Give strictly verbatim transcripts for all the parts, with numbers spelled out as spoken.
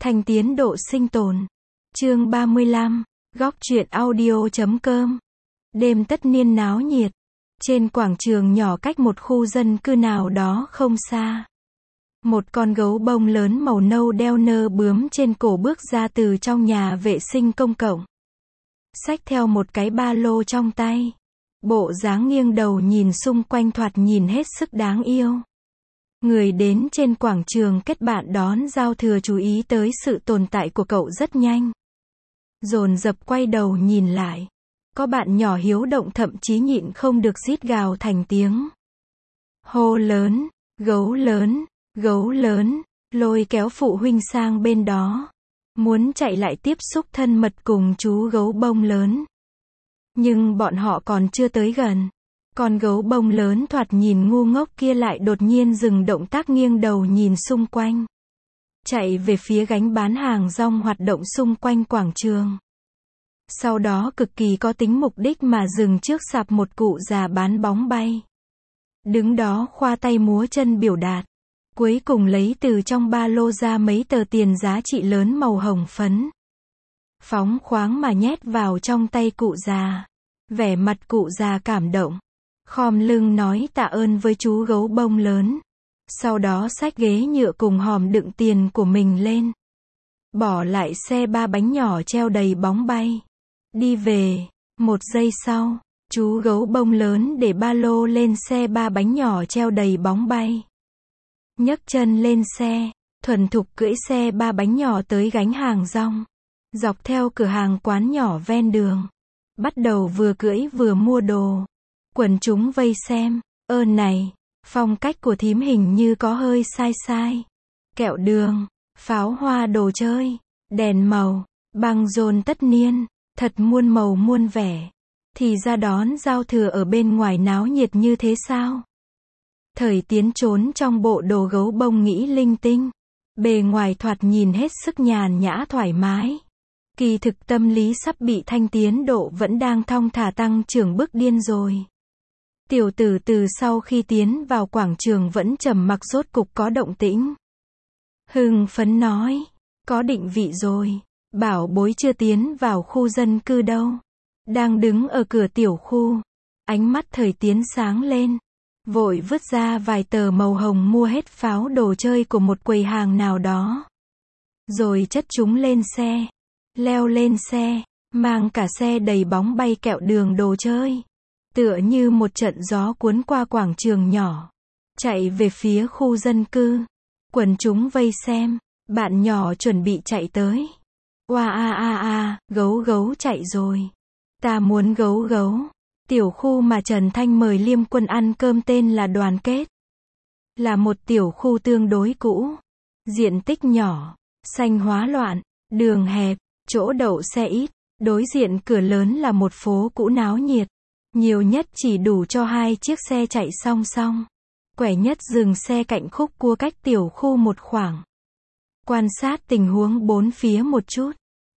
Thành tiến độ sinh tồn. Chương ba mươi lăm, góc truyện audio chấm com. Đêm tất niên náo nhiệt. Trên quảng trường nhỏ cách một khu dân cư nào đó không xa. Một con gấu bông lớn màu nâu đeo nơ bướm trên cổ bước ra từ trong nhà vệ sinh công cộng. Xách theo một cái ba lô trong tay. Bộ dáng nghiêng đầu nhìn xung quanh thoạt nhìn hết sức đáng yêu. Người đến trên quảng trường kết bạn đón giao thừa chú ý tới sự tồn tại của cậu rất nhanh. Dồn dập quay đầu nhìn lại. Có bạn nhỏ hiếu động thậm chí nhịn không được rít gào thành tiếng. Hô lớn, gấu lớn, gấu lớn, lôi kéo phụ huynh sang bên đó. Muốn chạy lại tiếp xúc thân mật cùng chú gấu bông lớn. Nhưng bọn họ còn chưa tới gần. Con gấu bông lớn thoạt nhìn ngu ngốc kia lại đột nhiên dừng động tác nghiêng đầu nhìn xung quanh. Chạy về phía gánh bán hàng rong hoạt động xung quanh quảng trường. Sau đó cực kỳ có tính mục đích mà dừng trước sạp một cụ già bán bóng bay. Đứng đó khoa tay múa chân biểu đạt. Cuối cùng lấy từ trong ba lô ra mấy tờ tiền giá trị lớn màu hồng phấn. Phóng khoáng mà nhét vào trong tay cụ già. Vẻ mặt cụ già cảm động. Khom lưng nói tạ ơn với chú gấu bông lớn. Sau đó xách ghế nhựa cùng hòm đựng tiền của mình lên. Bỏ lại xe ba bánh nhỏ treo đầy bóng bay. Đi về. Một giây sau, chú gấu bông lớn để ba lô lên xe ba bánh nhỏ treo đầy bóng bay. Nhấc chân lên xe, thuần thục cưỡi xe ba bánh nhỏ tới gánh hàng rong. Dọc theo cửa hàng quán nhỏ ven đường. Bắt đầu vừa cưỡi vừa mua đồ. Quần chúng vây xem, ơn này, phong cách của thím hình như có hơi sai sai. Kẹo đường, pháo hoa đồ chơi, đèn màu, băng rôn tất niên, thật muôn màu muôn vẻ. Thì ra đón giao thừa ở bên ngoài náo nhiệt như thế sao? Thời tiến trốn trong bộ đồ gấu bông nghĩ linh tinh. Bề ngoài thoạt nhìn hết sức nhàn nhã thoải mái. Kỳ thực tâm lý sắp bị Thanh tiến độ vẫn đang thong thả tăng trưởng bức điên rồi. Tiểu tử từ sau khi tiến vào quảng trường vẫn trầm mặc rốt cục có động tĩnh. Hưng phấn nói, có định vị rồi, bảo bối chưa tiến vào khu dân cư đâu. Đang đứng ở cửa tiểu khu, ánh mắt thời tiến sáng lên. Vội vứt ra vài tờ màu hồng mua hết pháo đồ chơi của một quầy hàng nào đó. Rồi chất chúng lên xe, leo lên xe, mang cả xe đầy bóng bay kẹo đường đồ chơi. Tựa như một trận gió cuốn qua quảng trường nhỏ. Chạy về phía khu dân cư. Quần chúng vây xem. Bạn nhỏ chuẩn bị chạy tới. Oa a a a, gấu gấu chạy rồi. Ta muốn gấu gấu. Tiểu khu mà Trần Thanh mời Liêm Quân ăn cơm tên là Đoàn Kết. Là một tiểu khu tương đối cũ. Diện tích nhỏ. Xanh hóa loạn. Đường hẹp. Chỗ đậu xe ít. Đối diện cửa lớn là một phố cũ náo nhiệt. Nhiều nhất chỉ đủ cho hai chiếc xe chạy song song. Quẻ nhất dừng xe cạnh khúc cua cách tiểu khu một khoảng. Quan sát tình huống bốn phía một chút.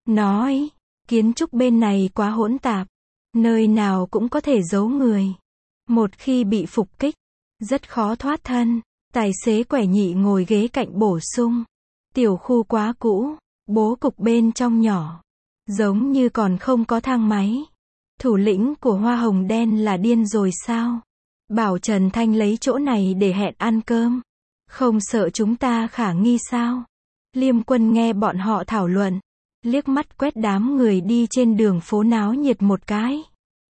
Nói, kiến trúc bên này quá hỗn tạp. Nơi nào cũng có thể giấu người. Một khi bị phục kích, rất khó thoát thân. Tài xế quẻ nhị ngồi ghế cạnh bổ sung. Tiểu khu quá cũ, bố cục bên trong nhỏ. Giống như còn không có thang máy. Thủ lĩnh của Hoa Hồng Đen là điên rồi sao? Bảo Trần Thanh lấy chỗ này để hẹn ăn cơm. Không sợ chúng ta khả nghi sao? Liêm Quân nghe bọn họ thảo luận. Liếc mắt quét đám người đi trên đường phố náo nhiệt một cái.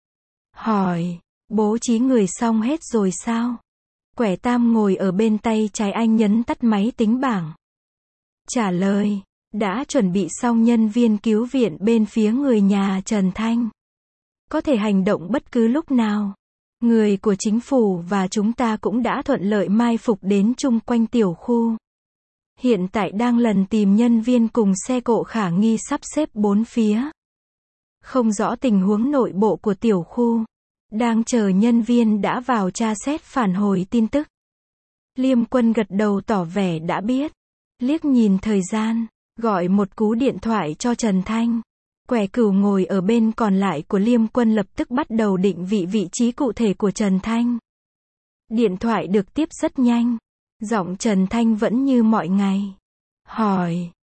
Hỏi, bố trí người xong hết rồi sao? Quẻ tam ngồi ở bên tay trái anh nhấn tắt máy tính bảng. Trả lời, đã chuẩn bị xong nhân viên cứu viện bên phía người nhà Trần Thanh. Có thể hành động bất cứ lúc nào. Người của chính phủ và chúng ta cũng đã thuận lợi mai phục đến chung quanh tiểu khu. Hiện tại đang lần tìm nhân viên cùng xe cộ khả nghi sắp xếp bốn phía. Không rõ tình huống nội bộ của tiểu khu. Đang chờ nhân viên đã vào tra xét phản hồi tin tức. Liêm Quân gật đầu tỏ vẻ đã biết. Liếc nhìn thời gian, gọi một cú điện thoại cho Trần Thanh. Quẻ cửu ngồi ở bên còn lại của Liêm Quân lập tức bắt đầu định vị vị trí cụ thể của Trần Thanh. Điện thoại được tiếp rất nhanh. Giọng Trần Thanh vẫn như mọi ngày. Hỏi,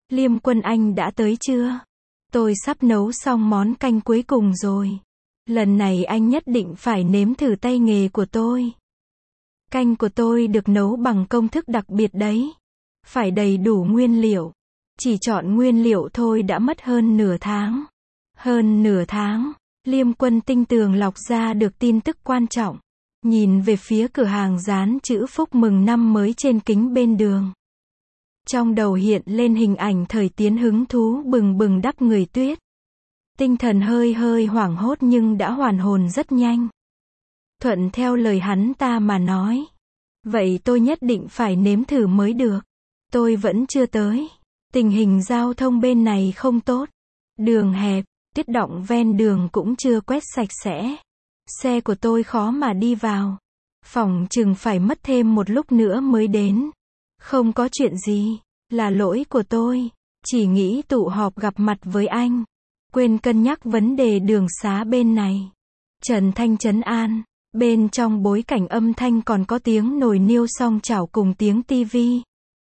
Liêm Quân anh đã tới chưa? Tôi sắp nấu xong món canh cuối cùng rồi. Lần này anh nhất định phải nếm thử tay nghề của tôi. Canh của tôi được nấu bằng công thức đặc biệt đấy. Phải đầy đủ nguyên liệu. Chỉ chọn nguyên liệu thôi đã mất hơn nửa tháng. Hơn nửa tháng, Liêm Quân tinh tường lọc ra được tin tức quan trọng. Nhìn về phía cửa hàng dán chữ phúc mừng năm mới trên kính bên đường. Trong đầu hiện lên hình ảnh thời tiến hứng thú bừng bừng đắp người tuyết. Tinh thần hơi hơi hoảng hốt nhưng đã hoàn hồn rất nhanh. Thuận theo lời hắn ta mà nói. Vậy tôi nhất định phải nếm thử mới được. Tôi vẫn chưa tới. Tình hình giao thông bên này không tốt. Đường hẹp, tuyết đọng ven đường cũng chưa quét sạch sẽ. Xe của tôi khó mà đi vào. Phỏng chừng phải mất thêm một lúc nữa mới đến. Không có chuyện gì. Là lỗi của tôi. Chỉ nghĩ tụ họp gặp mặt với anh. Quên cân nhắc vấn đề đường xá bên này. Trần Thanh trấn an. Bên trong bối cảnh âm thanh còn có tiếng nồi niêu song chảo cùng tiếng tivi.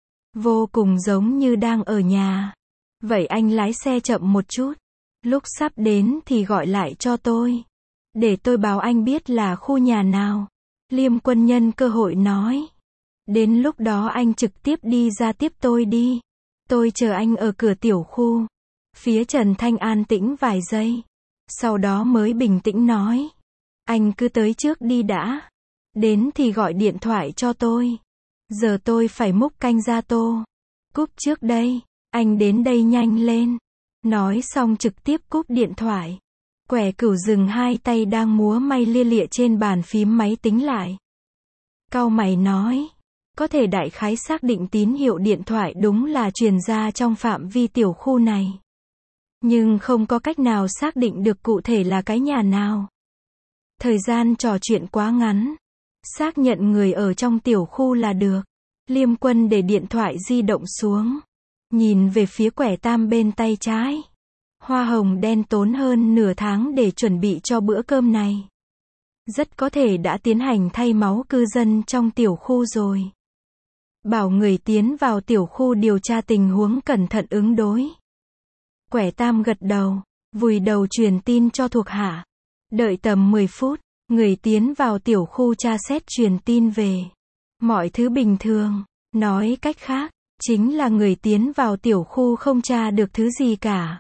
Vô cùng giống như đang ở nhà. Vậy anh lái xe chậm một chút. Lúc sắp đến thì gọi lại cho tôi. Để tôi báo anh biết là khu nhà nào. Liêm Quân nhân cơ hội nói. Đến lúc đó anh trực tiếp đi ra tiếp tôi đi. Tôi chờ anh ở cửa tiểu khu. Phía Trần Thanh an tĩnh vài giây. Sau đó mới bình tĩnh nói. Anh cứ tới trước đi đã. Đến thì gọi điện thoại cho tôi. Giờ tôi phải múc canh ra tô. Cúp trước đây. Anh đến đây nhanh lên. Nói xong trực tiếp cúp điện thoại. Quẻ Cửu dừng hai tay đang múa may lia lịa trên bàn phím máy tính lại. Cau mày nói. Có thể đại khái xác định tín hiệu điện thoại đúng là truyền ra trong phạm vi tiểu khu này. Nhưng không có cách nào xác định được cụ thể là cái nhà nào. Thời gian trò chuyện quá ngắn. Xác nhận người ở trong tiểu khu là được. Liêm Quân để điện thoại di động xuống. Nhìn về phía quẻ tam bên tay trái. Hoa hồng đen tốn hơn nửa tháng để chuẩn bị cho bữa cơm này. Rất có thể đã tiến hành thay máu cư dân trong tiểu khu rồi. Bảo người tiến vào tiểu khu điều tra tình huống cẩn thận ứng đối. Quẻ tam gật đầu, vùi đầu truyền tin cho thuộc hạ. Đợi tầm mười phút, người tiến vào tiểu khu tra xét truyền tin về. Mọi thứ bình thường, nói cách khác, chính là người tiến vào tiểu khu không tra được thứ gì cả.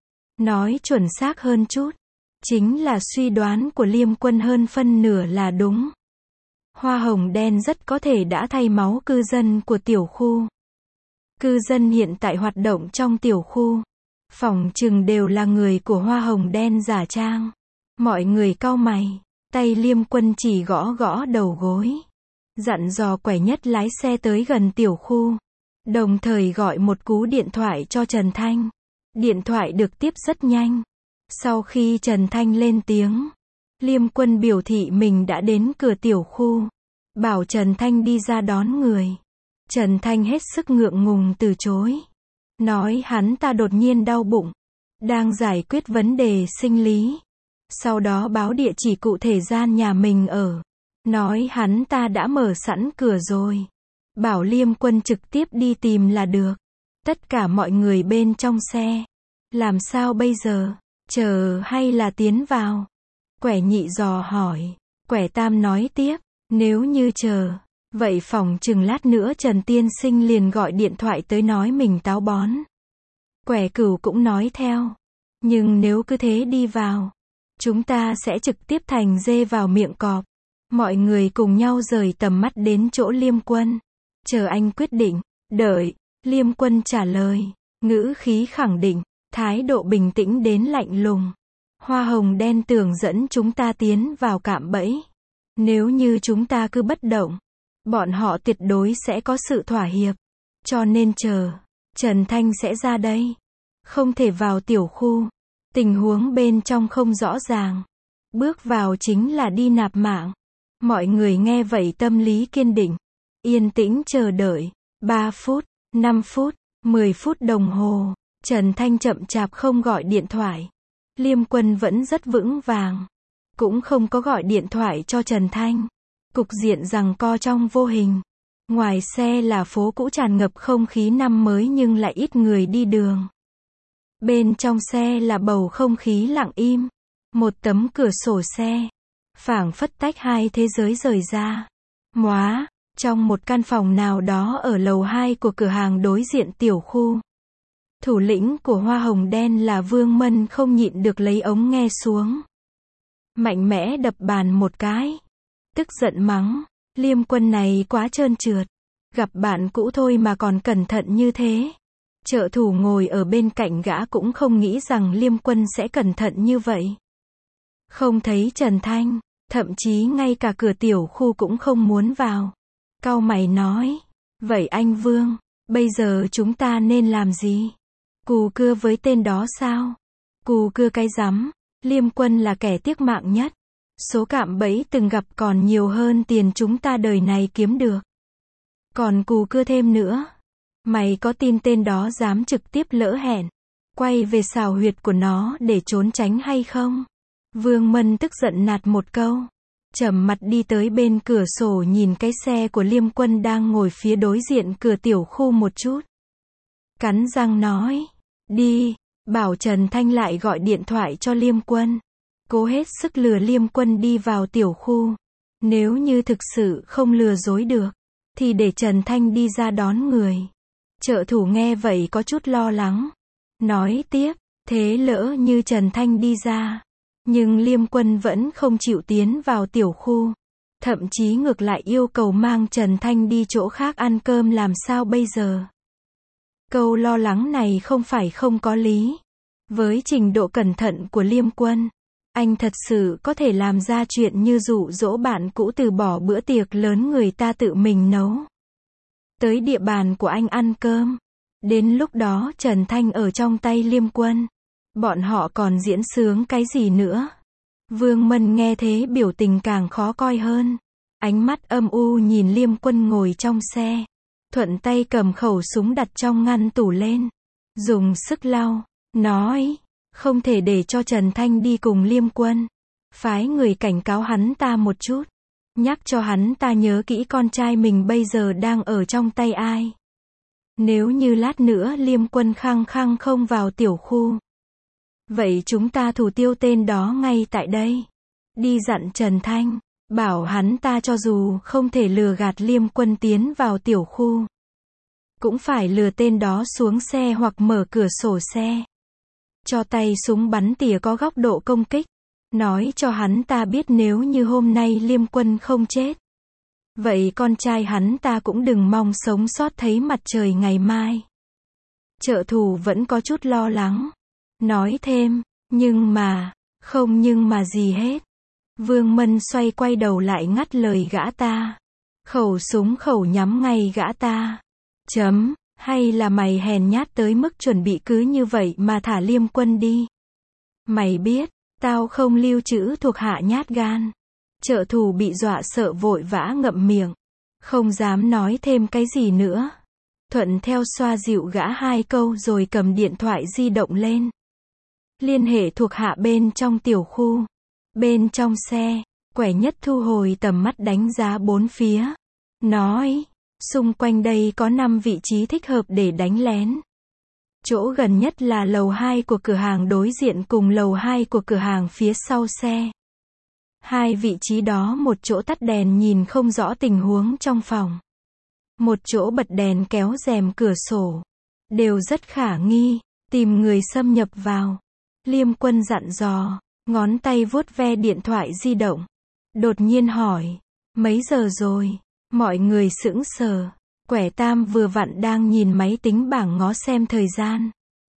Nói chuẩn xác hơn chút, chính là suy đoán của Liêm Quân hơn phân nửa là đúng. Hoa hồng đen rất có thể đã thay máu cư dân của tiểu khu. Cư dân hiện tại hoạt động trong tiểu khu. Phỏng chừng đều là người của hoa hồng đen giả trang. Mọi người cau mày. Tay Liêm Quân chỉ gõ gõ đầu gối. Dặn dò quẻ nhất lái xe tới gần tiểu khu. Đồng thời gọi một cú điện thoại cho Trần Thanh. Điện thoại được tiếp rất nhanh. Sau khi Trần Thanh lên tiếng, Liêm Quân biểu thị mình đã đến cửa tiểu khu. Bảo Trần Thanh đi ra đón người. Trần Thanh hết sức ngượng ngùng từ chối. Nói hắn ta đột nhiên đau bụng. Đang giải quyết vấn đề sinh lý. Sau đó báo địa chỉ cụ thể gian nhà mình ở. Nói hắn ta đã mở sẵn cửa rồi. Bảo Liêm Quân trực tiếp đi tìm là được. Tất cả mọi người bên trong xe. Làm sao bây giờ? Chờ hay là tiến vào? Quẻ nhị dò hỏi. Quẻ tam nói tiếp. Nếu như chờ. Vậy phỏng chừng lát nữa Trần Tiên Sinh liền gọi điện thoại tới nói mình táo bón. Quẻ Cửu cũng nói theo. Nhưng nếu cứ thế đi vào, chúng ta sẽ trực tiếp thành dê vào miệng cọp. Mọi người cùng nhau rời tầm mắt đến chỗ Liêm Quân. Chờ anh quyết định. Đợi. Liêm Quân trả lời. Ngữ khí khẳng định. Thái độ bình tĩnh đến lạnh lùng. Hoa hồng đen tưởng dẫn chúng ta tiến vào cạm bẫy. Nếu như chúng ta cứ bất động, bọn họ tuyệt đối sẽ có sự thỏa hiệp. Cho nên chờ. Trần Thanh sẽ ra đây. Không thể vào tiểu khu. Tình huống bên trong không rõ ràng. Bước vào chính là đi nạp mạng. Mọi người nghe vậy tâm lý kiên định. Yên tĩnh chờ đợi. ba phút, năm phút, mười phút đồng hồ. Trần Thanh chậm chạp không gọi điện thoại. Liêm Quân vẫn rất vững vàng. Cũng không có gọi điện thoại cho Trần Thanh. Cục diện giằng co trong vô hình. Ngoài xe là phố cũ tràn ngập không khí năm mới nhưng lại ít người đi đường. Bên trong xe là bầu không khí lặng im. Một tấm cửa sổ xe, phảng phất tách hai thế giới rời ra. Móa, trong một căn phòng nào đó ở lầu hai của cửa hàng đối diện tiểu khu. Thủ lĩnh của Hoa Hồng Đen là Vương Mân không nhịn được lấy ống nghe xuống. Mạnh mẽ đập bàn một cái. Tức giận mắng, Liêm Quân này quá trơn trượt. Gặp bạn cũ thôi mà còn cẩn thận như thế. Trợ thủ ngồi ở bên cạnh gã cũng không nghĩ rằng Liêm Quân sẽ cẩn thận như vậy. Không thấy Trần Thanh, thậm chí ngay cả cửa tiểu khu cũng không muốn vào. Cau mày nói, vậy anh Vương, bây giờ chúng ta nên làm gì? Cù cưa với tên đó sao? Cù cưa cái rắm, Liêm Quân là kẻ tiếc mạng nhất. Số cạm bẫy từng gặp còn nhiều hơn tiền chúng ta đời này kiếm được. Còn cù cưa thêm nữa. Mày có tin tên đó dám trực tiếp lỡ hẹn, quay về xào huyệt của nó để trốn tránh hay không? Vương Mân tức giận nạt một câu. Trầm mặt đi tới bên cửa sổ nhìn cái xe của Liêm Quân đang ngồi phía đối diện cửa tiểu khu một chút. Cắn răng nói, đi, bảo Trần Thanh lại gọi điện thoại cho Liêm Quân. Cố hết sức lừa Liêm Quân đi vào tiểu khu. Nếu như thực sự không lừa dối được, thì để Trần Thanh đi ra đón người. Trợ thủ nghe vậy có chút lo lắng. Nói tiếp, thế lỡ như Trần Thanh đi ra. Nhưng Liêm Quân vẫn không chịu tiến vào tiểu khu. Thậm chí ngược lại yêu cầu mang Trần Thanh đi chỗ khác ăn cơm làm sao bây giờ? Câu lo lắng này không phải không có lý. Với trình độ cẩn thận của Liêm Quân, anh thật sự có thể làm ra chuyện như dụ dỗ bạn cũ từ bỏ bữa tiệc lớn người ta tự mình nấu. Tới địa bàn của anh ăn cơm. Đến lúc đó Trần Thanh ở trong tay Liêm Quân. Bọn họ còn diễn sướng cái gì nữa? Vương Mân nghe thế biểu tình càng khó coi hơn. Ánh mắt âm u nhìn Liêm Quân ngồi trong xe. Thuận tay cầm khẩu súng đặt trong ngăn tủ lên. Dùng sức lau. Nói. Không thể để cho Trần Thanh đi cùng Liêm Quân. Phái người cảnh cáo hắn ta một chút. Nhắc cho hắn ta nhớ kỹ con trai mình bây giờ đang ở trong tay ai. Nếu như lát nữa Liêm Quân khăng khăng không vào tiểu khu. Vậy chúng ta thủ tiêu tên đó ngay tại đây. Đi dặn Trần Thanh, bảo hắn ta cho dù không thể lừa gạt Liêm Quân tiến vào tiểu khu, cũng phải lừa tên đó xuống xe hoặc mở cửa sổ xe. Cho tay súng bắn tỉa có góc độ công kích. Nói cho hắn ta biết nếu như hôm nay Liêm Quân không chết, vậy con trai hắn ta cũng đừng mong sống sót thấy mặt trời ngày mai. Trợ thủ vẫn có chút lo lắng. Nói thêm, nhưng mà, không nhưng mà gì hết. Vương Mân xoay quay đầu lại ngắt lời gã ta. Khẩu súng khẩu nhắm ngay gã ta. Chấm, hay là mày hèn nhát tới mức chuẩn bị cứ như vậy mà thả Liêm Quân đi. Mày biết, tao không lưu trữ thuộc hạ nhát gan. Trợ thủ bị dọa sợ vội vã ngậm miệng. Không dám nói thêm cái gì nữa. Thuận theo xoa dịu gã hai câu rồi cầm điện thoại di động lên. Liên hệ thuộc hạ bên trong tiểu khu. Bên trong xe, Quẻ Nhất thu hồi tầm mắt đánh giá bốn phía. Nói, xung quanh đây có năm vị trí thích hợp để đánh lén. Chỗ gần nhất là lầu hai của cửa hàng đối diện cùng lầu hai của cửa hàng phía sau xe. Hai vị trí đó một chỗ tắt đèn nhìn không rõ tình huống trong phòng. Một chỗ bật đèn kéo rèm cửa sổ. Đều rất khả nghi, tìm người xâm nhập vào. Liêm Quân dặn dò, ngón tay vuốt ve điện thoại di động. Đột nhiên hỏi, mấy giờ rồi? Mọi người sững sờ. Quẻ Tam vừa vặn đang nhìn máy tính bảng ngó xem thời gian.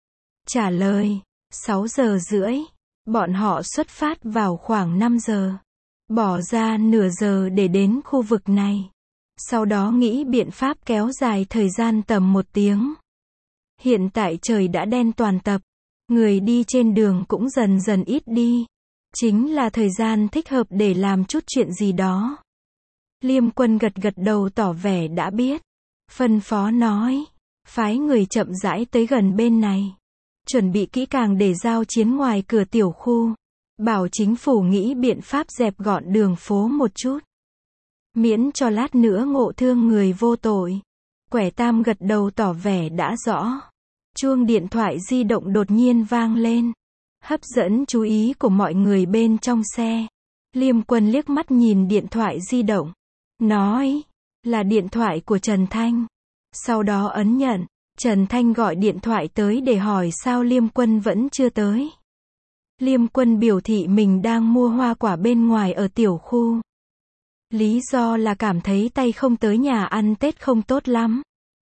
Trả lời, sáu giờ rưỡi. Bọn họ xuất phát vào khoảng năm giờ. Bỏ ra nửa giờ để đến khu vực này. Sau đó nghĩ biện pháp kéo dài thời gian tầm một tiếng. Hiện tại trời đã đen toàn tập. Người đi trên đường cũng dần dần ít đi. Chính là thời gian thích hợp để làm chút chuyện gì đó. Liêm Quân gật gật đầu tỏ vẻ đã biết. Phân phó nói, phái người chậm rãi tới gần bên này. Chuẩn bị kỹ càng để giao chiến ngoài cửa tiểu khu. Bảo chính phủ nghĩ biện pháp dẹp gọn đường phố một chút. Miễn cho lát nữa ngộ thương người vô tội. Quẻ tam gật đầu tỏ vẻ đã rõ. Chuông điện thoại di động đột nhiên vang lên, hấp dẫn chú ý của mọi người bên trong xe. Liêm Quân liếc mắt nhìn điện thoại di động, nói, là điện thoại của Trần Thanh. Sau đó ấn nhận. Trần Thanh gọi điện thoại tới để hỏi sao Liêm Quân vẫn chưa tới. Liêm Quân biểu thị mình đang mua hoa quả bên ngoài ở tiểu khu. Lý do là cảm thấy tay không tới nhà ăn Tết không tốt lắm.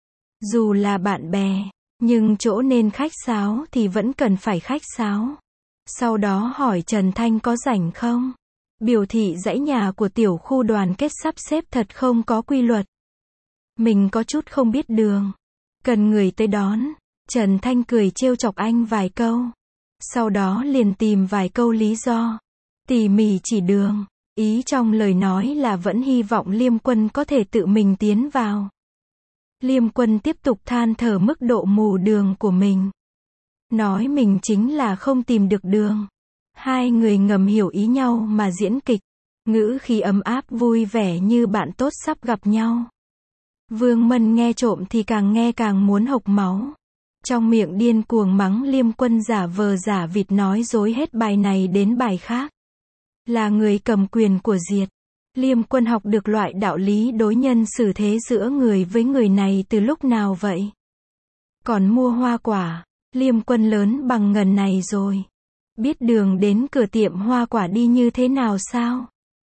Dù là bạn bè, nhưng chỗ nên khách sáo thì vẫn cần phải khách sáo. Sau đó hỏi Trần Thanh có rảnh không? Biểu thị dãy nhà của tiểu khu đoàn kết sắp xếp thật không có quy luật. Mình có chút không biết đường. Cần người tới đón. Trần Thanh cười trêu chọc anh vài câu. Sau đó liền tìm vài câu lý do. Tỉ mỉ chỉ đường. Ý trong lời nói là vẫn hy vọng Liêm Quân có thể tự mình tiến vào. Liêm Quân tiếp tục than thở mức độ mù đường của mình. Nói mình chính là không tìm được đường. Hai người ngầm hiểu ý nhau mà diễn kịch. Ngữ khí ấm áp vui vẻ như bạn tốt sắp gặp nhau. Vương Mân nghe trộm thì càng nghe càng muốn hộc máu. Trong miệng điên cuồng mắng Liêm Quân giả vờ giả vịt nói dối hết bài này đến bài khác. Là người cầm quyền của Diệt. Liêm Quân học được loại đạo lý đối nhân xử thế giữa người với người này từ lúc nào vậy? Còn mua hoa quả, Liêm Quân lớn bằng ngần này rồi. Biết đường đến cửa tiệm hoa quả đi như thế nào sao?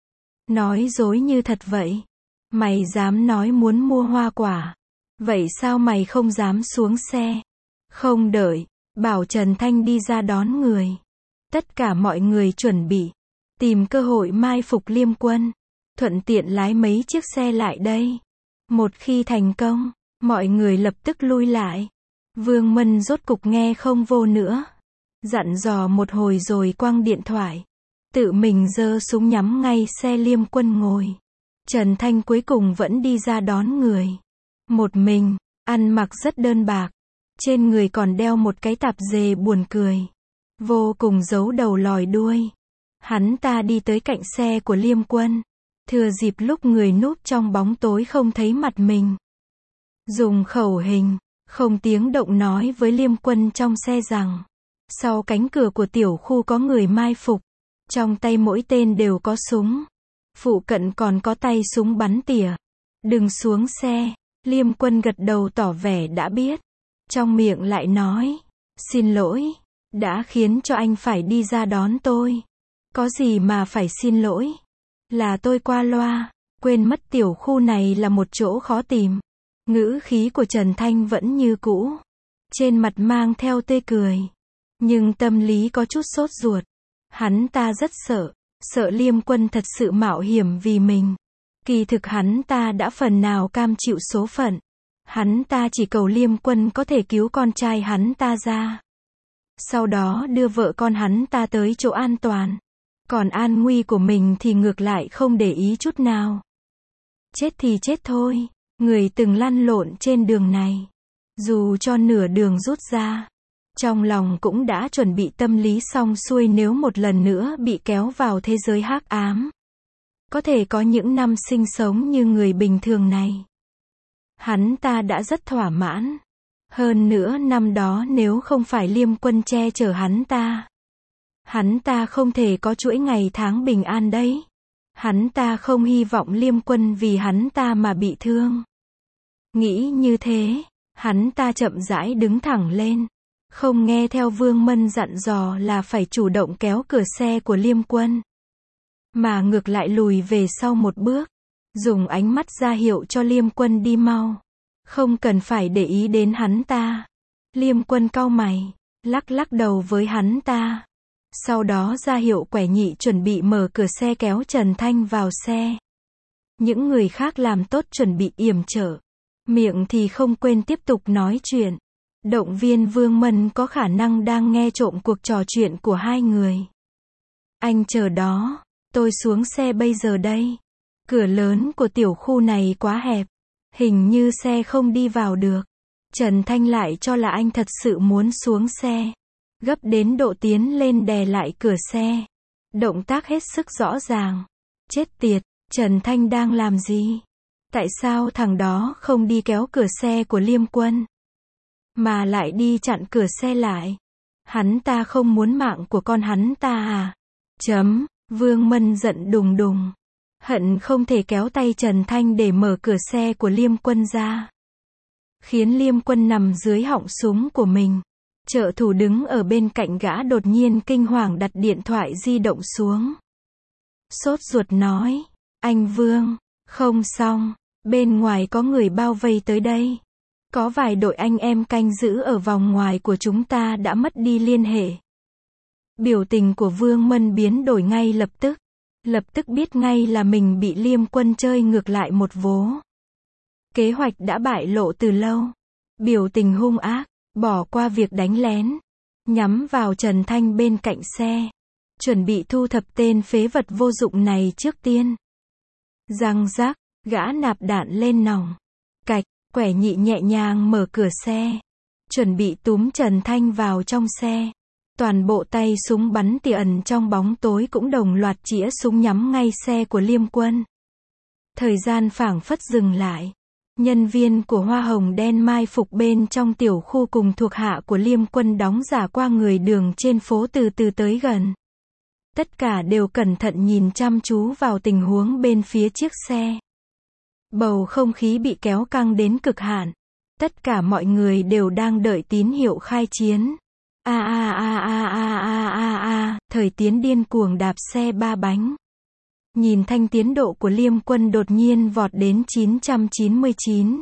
Nói dối như thật vậy. Mày dám nói muốn mua hoa quả. Vậy sao mày không dám xuống xe? Không đợi, bảo Trần Thanh đi ra đón người. Tất cả mọi người chuẩn bị. Tìm cơ hội mai phục Liêm Quân. Thuận tiện lái mấy chiếc xe lại đây. Một khi thành công, mọi người lập tức lui lại. Vương Mân rốt cục nghe không vô nữa. Dặn dò một hồi rồi quăng điện thoại. Tự mình giơ súng nhắm ngay xe Liêm Quân ngồi. Trần Thanh cuối cùng vẫn đi ra đón người. Một mình, ăn mặc rất đơn bạc. Trên người còn đeo một cái tạp dề buồn cười. Vô cùng giấu đầu lòi đuôi. Hắn ta đi tới cạnh xe của Liêm Quân. Thừa dịp lúc người núp trong bóng tối không thấy mặt mình. Dùng khẩu hình, không tiếng động nói với Liêm Quân trong xe rằng. Sau cánh cửa của tiểu khu có người mai phục. Trong tay mỗi tên đều có súng. Phụ cận còn có tay súng bắn tỉa. Đừng xuống xe. Liêm Quân gật đầu tỏ vẻ đã biết. Trong miệng lại nói. Xin lỗi. Đã khiến cho anh phải đi ra đón tôi. Có gì mà phải xin lỗi. Là tôi qua loa. Quên mất tiểu khu này là một chỗ khó tìm. Ngữ khí của Trần Thanh vẫn như cũ. Trên mặt mang theo tươi cười. Nhưng tâm lý có chút sốt ruột. Hắn ta rất sợ. Sợ Liêm Quân thật sự mạo hiểm vì mình. Kỳ thực hắn ta đã phần nào cam chịu số phận. Hắn ta chỉ cầu Liêm Quân có thể cứu con trai hắn ta ra. Sau đó đưa vợ con hắn ta tới chỗ an toàn. Còn an nguy của mình thì ngược lại không để ý chút nào. Chết thì chết thôi. Người từng lăn lộn trên đường này. Dù cho nửa đường rút ra. Trong lòng cũng đã chuẩn bị tâm lý xong xuôi nếu một lần nữa bị kéo vào thế giới hắc ám. Có thể có những năm sinh sống như người bình thường này. Hắn ta đã rất thỏa mãn. Hơn nữa năm đó nếu không phải Liêm Quân che chở hắn ta. Hắn ta không thể có chuỗi ngày tháng bình an đấy. Hắn ta không hy vọng Liêm Quân vì hắn ta mà bị thương. Nghĩ như thế, hắn ta chậm rãi đứng thẳng lên. Không nghe theo Vương Mân dặn dò là phải chủ động kéo cửa xe của Liêm Quân. Mà ngược lại lùi về sau một bước. Dùng ánh mắt ra hiệu cho Liêm Quân đi mau. Không cần phải để ý đến hắn ta. Liêm Quân cau mày. Lắc lắc đầu với hắn ta. Sau đó ra hiệu quẻ nhị chuẩn bị mở cửa xe kéo Trần Thanh vào xe. Những người khác làm tốt chuẩn bị yểm trợ. Miệng thì không quên tiếp tục nói chuyện. Động viên Vương Mân có khả năng đang nghe trộm cuộc trò chuyện của hai người. Anh chờ đó. Tôi xuống xe bây giờ đây. Cửa lớn của tiểu khu này quá hẹp. Hình như xe không đi vào được. Trần Thanh lại cho là anh thật sự muốn xuống xe. Gấp đến độ tiến lên đè lại cửa xe. Động tác hết sức rõ ràng. Chết tiệt. Trần Thanh đang làm gì? Tại sao thằng đó không đi kéo cửa xe của Liêm Quân, mà lại đi chặn cửa xe lại? Hắn ta không muốn mạng của con hắn ta à? Chấm, Vương Mân giận đùng đùng. Hận không thể kéo tay Trần Thanh để mở cửa xe của Liêm Quân ra. Khiến Liêm Quân nằm dưới họng súng của mình. Trợ thủ đứng ở bên cạnh gã đột nhiên kinh hoàng đặt điện thoại di động xuống. Sốt ruột nói, anh Vương, không xong, bên ngoài có người bao vây tới đây. Có vài đội anh em canh giữ ở vòng ngoài của chúng ta đã mất đi liên hệ. Biểu tình của Vương Mân biến đổi ngay lập tức. Lập tức biết ngay là mình bị Liêm Quân chơi ngược lại một vố. Kế hoạch đã bại lộ từ lâu. Biểu tình hung ác, bỏ qua việc đánh lén, nhắm vào Trần Thanh bên cạnh xe. Chuẩn bị thu thập tên phế vật vô dụng này trước tiên. Răng rắc, gã nạp đạn lên nòng. Cạch, Quẻ Nhị nhẹ nhàng mở cửa xe. Chuẩn bị túm Trần Thanh vào trong xe. Toàn bộ tay súng bắn tỉa ẩn trong bóng tối cũng đồng loạt chĩa súng nhắm ngay xe của Liêm Quân. Thời gian phảng phất dừng lại. Nhân viên của Hoa Hồng Đen mai phục bên trong tiểu khu cùng thuộc hạ của Liêm Quân đóng giả qua người đường trên phố từ từ tới gần. Tất cả đều cẩn thận nhìn chăm chú vào tình huống bên phía chiếc xe. Bầu không khí bị kéo căng đến cực hạn. Tất cả mọi người đều đang đợi tín hiệu khai chiến. A a a a a a a a, Thời Tiến điên cuồng đạp xe ba bánh. Nhìn thanh tiến độ của Liêm Quân đột nhiên vọt đến chín trăm chín mươi chín.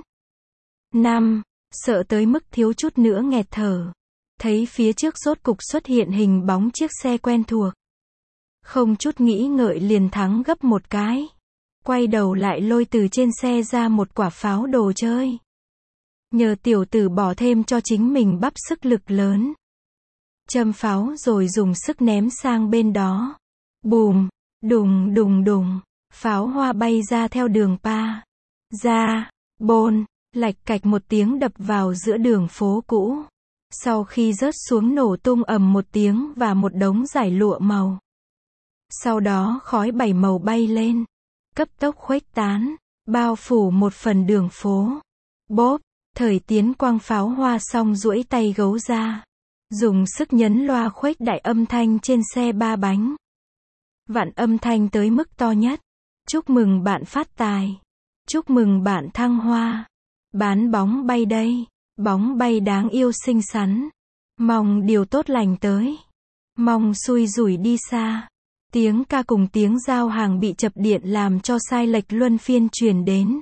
năm, sợ tới mức thiếu chút nữa nghẹt thở. Thấy phía trước rốt cục xuất hiện hình bóng chiếc xe quen thuộc. Không chút nghĩ ngợi liền thắng gấp một cái. Quay đầu lại lôi từ trên xe ra một quả pháo đồ chơi. Nhờ tiểu tử bỏ thêm cho chính mình bắp sức lực lớn. Châm pháo rồi dùng sức ném sang bên đó. Bùm, đùng đùng đùng, pháo hoa bay ra theo đường pa. Ra, bôn, lạch cạch một tiếng đập vào giữa đường phố cũ. Sau khi rớt xuống nổ tung ầm một tiếng và một đống giải lụa màu. Sau đó khói bảy màu bay lên, cấp tốc khuếch tán, bao phủ một phần đường phố. Bốp, Thời Tiến quăng pháo hoa xong duỗi tay gấu ra. Dùng sức nhấn loa khuếch đại âm thanh trên xe ba bánh. Vặn âm thanh tới mức to nhất. Chúc mừng bạn phát tài. Chúc mừng bạn thăng hoa. Bán bóng bay đây. Bóng bay đáng yêu xinh xắn. Mong điều tốt lành tới. Mong xui rủi đi xa. Tiếng ca cùng tiếng giao hàng bị chập điện làm cho sai lệch luân phiên truyền đến.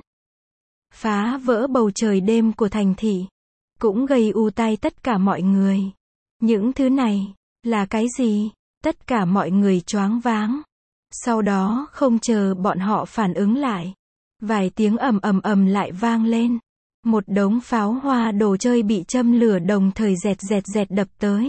Phá vỡ bầu trời đêm của thành thị. Cũng gây u tai tất cả mọi người. Những thứ này, là cái gì? Tất cả mọi người choáng váng. Sau đó không chờ bọn họ phản ứng lại. Vài tiếng ầm ầm ầm lại vang lên. Một đống pháo hoa đồ chơi bị châm lửa đồng thời dẹt dẹt dẹt đập tới.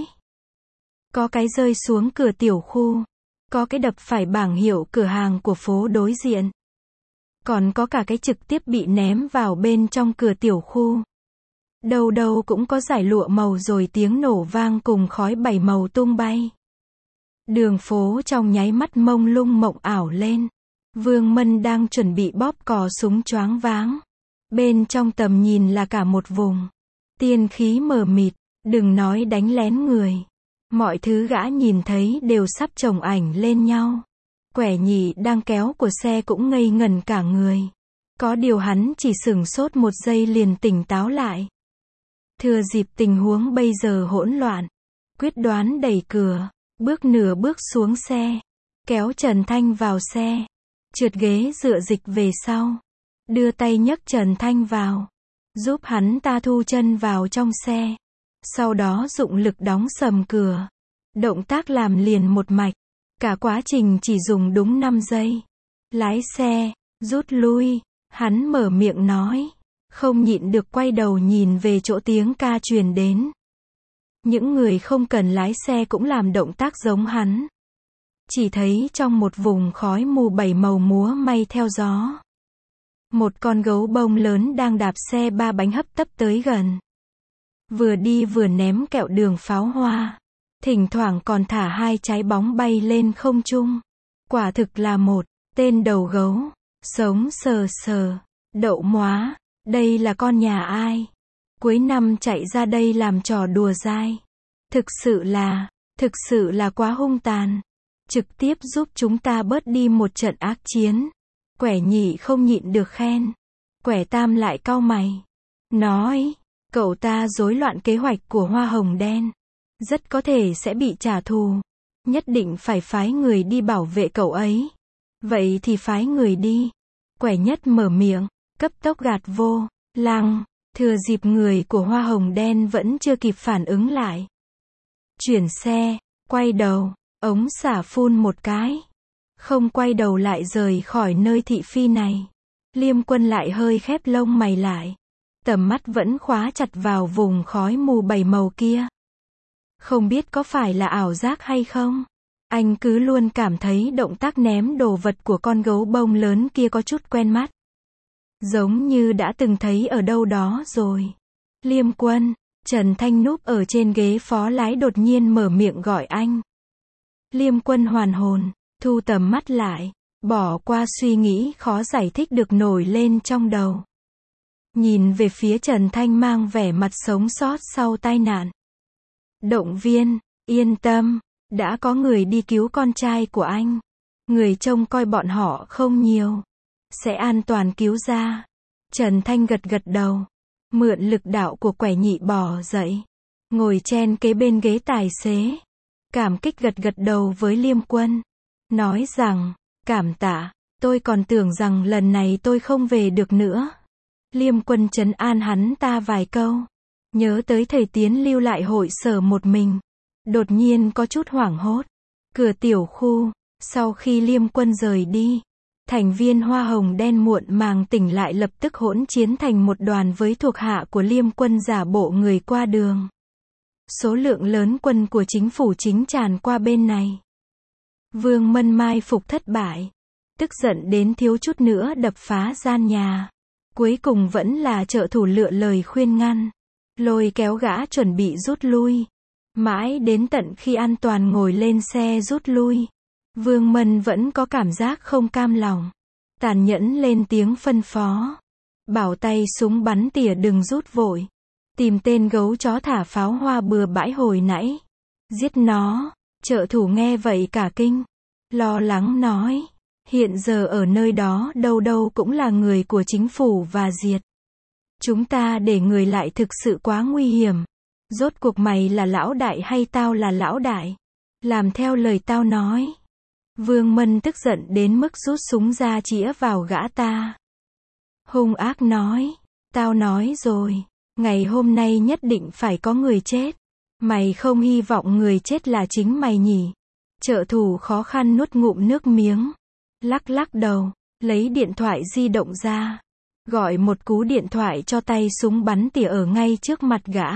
Có cái rơi xuống cửa tiểu khu. Có cái đập phải bảng hiệu cửa hàng của phố đối diện. Còn có cả cái trực tiếp bị ném vào bên trong cửa tiểu khu. Đâu đâu cũng có giải lụa màu rồi tiếng nổ vang cùng khói bảy màu tung bay. Đường phố trong nháy mắt mông lung mộng ảo lên. Vương Mân đang chuẩn bị bóp cò súng choáng váng. Bên trong tầm nhìn là cả một vùng. Tiên khí mờ mịt, đừng nói đánh lén người. Mọi thứ gã nhìn thấy đều sắp chồng ảnh lên nhau. Quẻ Nhị đang kéo của xe cũng ngây ngẩn cả người. Có điều hắn chỉ sửng sốt một giây liền tỉnh táo lại. Thừa dịp tình huống bây giờ hỗn loạn. Quyết đoán đẩy cửa. Bước nửa bước xuống xe. Kéo Trần Thanh vào xe. Trượt ghế dựa dịch về sau. Đưa tay nhấc Trần Thanh vào. Giúp hắn ta thu chân vào trong xe. Sau đó dụng lực đóng sầm cửa. Động tác làm liền một mạch. Cả quá trình chỉ dùng đúng năm giây. Lái xe, rút lui. Hắn mở miệng nói. Không nhịn được quay đầu nhìn về chỗ tiếng ca truyền đến. Những người không cần lái xe cũng làm động tác giống hắn. Chỉ thấy trong một vùng khói mù bảy màu múa may theo gió. Một con gấu bông lớn đang đạp xe ba bánh hấp tấp tới gần. Vừa đi vừa ném kẹo đường pháo hoa. Thỉnh thoảng còn thả hai trái bóng bay lên không trung. Quả thực là một tên đầu gấu. Sống sờ sờ, đậu móa, đây là con nhà ai? Cuối năm chạy ra đây làm trò đùa dai. Thực sự là, thực sự là quá hung tàn. Trực tiếp giúp chúng ta bớt đi một trận ác chiến. Quẻ nhị không nhịn được khen. Quẻ tam lại cau mày. Nói, cậu ta rối loạn kế hoạch của hoa hồng đen. Rất có thể sẽ bị trả thù. Nhất định phải phái người đi bảo vệ cậu ấy. Vậy thì phái người đi. Quẻ nhất mở miệng, cấp tốc gạt vô. Lăng, thừa dịp người của hoa hồng đen vẫn chưa kịp phản ứng lại. Chuyển xe, quay đầu, ống xả phun một cái. Không quay đầu lại rời khỏi nơi thị phi này. Liêm Quân lại hơi khép lông mày lại. Tầm mắt vẫn khóa chặt vào vùng khói mù bảy màu kia. Không biết có phải là ảo giác hay không? Anh cứ luôn cảm thấy động tác ném đồ vật của con gấu bông lớn kia có chút quen mắt. Giống như đã từng thấy ở đâu đó rồi. Liêm Quân, Trần Thanh núp ở trên ghế phó lái đột nhiên mở miệng gọi anh. Liêm Quân hoàn hồn, thu tầm mắt lại, bỏ qua suy nghĩ khó giải thích được nổi lên trong đầu. Nhìn về phía Trần Thanh mang vẻ mặt sống sót sau tai nạn. Động viên, yên tâm, đã có người đi cứu con trai của anh. Người trông coi bọn họ không nhiều. Sẽ an toàn cứu ra. Trần Thanh gật gật đầu. Mượn lực đạo của quẻ nhị bò dậy. Ngồi chen kế bên ghế tài xế. Cảm kích gật gật đầu với Liêm Quân. Nói rằng, cảm tạ, tôi còn tưởng rằng lần này tôi không về được nữa. Liêm Quân trấn an hắn ta vài câu. Nhớ tới thầy Tiến lưu lại hội sở một mình. Đột nhiên có chút hoảng hốt. Cửa tiểu khu, sau khi Liêm Quân rời đi, thành viên hoa hồng đen muộn màng tỉnh lại lập tức hỗn chiến thành một đoàn với thuộc hạ của Liêm Quân giả bộ người qua đường. Số lượng lớn quân của chính phủ chính tràn qua bên này. Vương Mân mai phục thất bại. Tức giận đến thiếu chút nữa đập phá gian nhà. Cuối cùng vẫn là trợ thủ lựa lời khuyên ngăn. Lôi kéo gã chuẩn bị rút lui. Mãi đến tận khi an toàn ngồi lên xe rút lui. Vương Mân vẫn có cảm giác không cam lòng. Tàn nhẫn lên tiếng phân phó. Bảo tay súng bắn tỉa đừng rút vội. Tìm tên gấu chó thả pháo hoa bừa bãi hồi nãy. Giết nó. Trợ thủ nghe vậy cả kinh. Lo lắng nói. Hiện giờ ở nơi đó đâu đâu cũng là người của chính phủ và diệt. Chúng ta để người lại thực sự quá nguy hiểm. Rốt cuộc mày là lão đại hay tao là lão đại? Làm theo lời tao nói. Vương Mân tức giận đến mức rút súng ra chĩa vào gã ta. Hung ác nói. Tao nói rồi. Ngày hôm nay nhất định phải có người chết. Mày không hy vọng người chết là chính mày nhỉ? Trợ thủ khó khăn nuốt ngụm nước miếng. Lắc lắc đầu. Lấy điện thoại di động ra. Gọi một cú điện thoại cho tay súng bắn tỉa ở ngay trước mặt gã.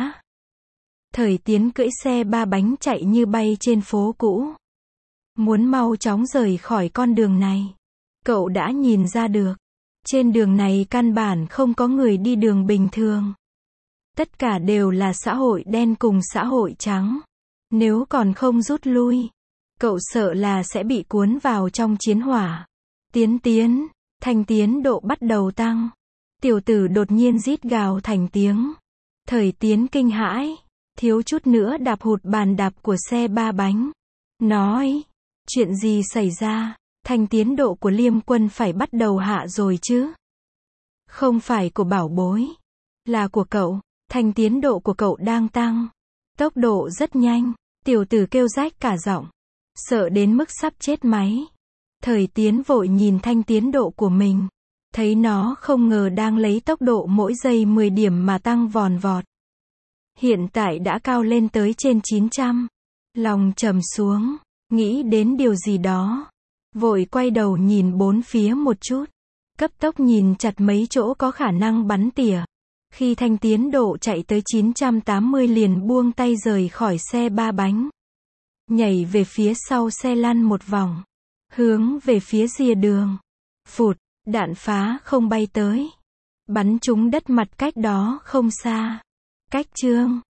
Thời Tiến cưỡi xe ba bánh chạy như bay trên phố cũ. Muốn mau chóng rời khỏi con đường này. Cậu đã nhìn ra được. Trên đường này căn bản không có người đi đường bình thường. Tất cả đều là xã hội đen cùng xã hội trắng. Nếu còn không rút lui, cậu sợ là sẽ bị cuốn vào trong chiến hỏa. Tiến Tiến, thành tiến độ bắt đầu tăng. Tiểu tử đột nhiên rít gào thành tiếng. Thời Tiến kinh hãi, thiếu chút nữa đạp hụt bàn đạp của xe ba bánh. Nói, chuyện gì xảy ra? Thành tiến độ của Liêm Quân phải bắt đầu hạ rồi chứ? Không phải của bảo bối, là của cậu. Thành tiến độ của cậu đang tăng. Tốc độ rất nhanh. Tiểu tử kêu rách cả giọng. Sợ đến mức sắp chết máy. Thời Tiến vội nhìn thanh tiến độ của mình. Thấy nó không ngờ đang lấy tốc độ mỗi giây mười điểm mà tăng vòn vọt. Hiện tại đã cao lên tới trên chín trăm. Lòng trầm xuống. Nghĩ đến điều gì đó. Vội quay đầu nhìn bốn phía một chút. Cấp tốc nhìn chặt mấy chỗ có khả năng bắn tỉa. Khi thanh tiến độ chạy tới chín trăm tám mươi liền buông tay rời khỏi xe ba bánh. Nhảy về phía sau xe lăn một vòng. Hướng về phía rìa đường. Phụt, đạn phá không bay tới. Bắn trúng đất mặt cách đó không xa. Cách chương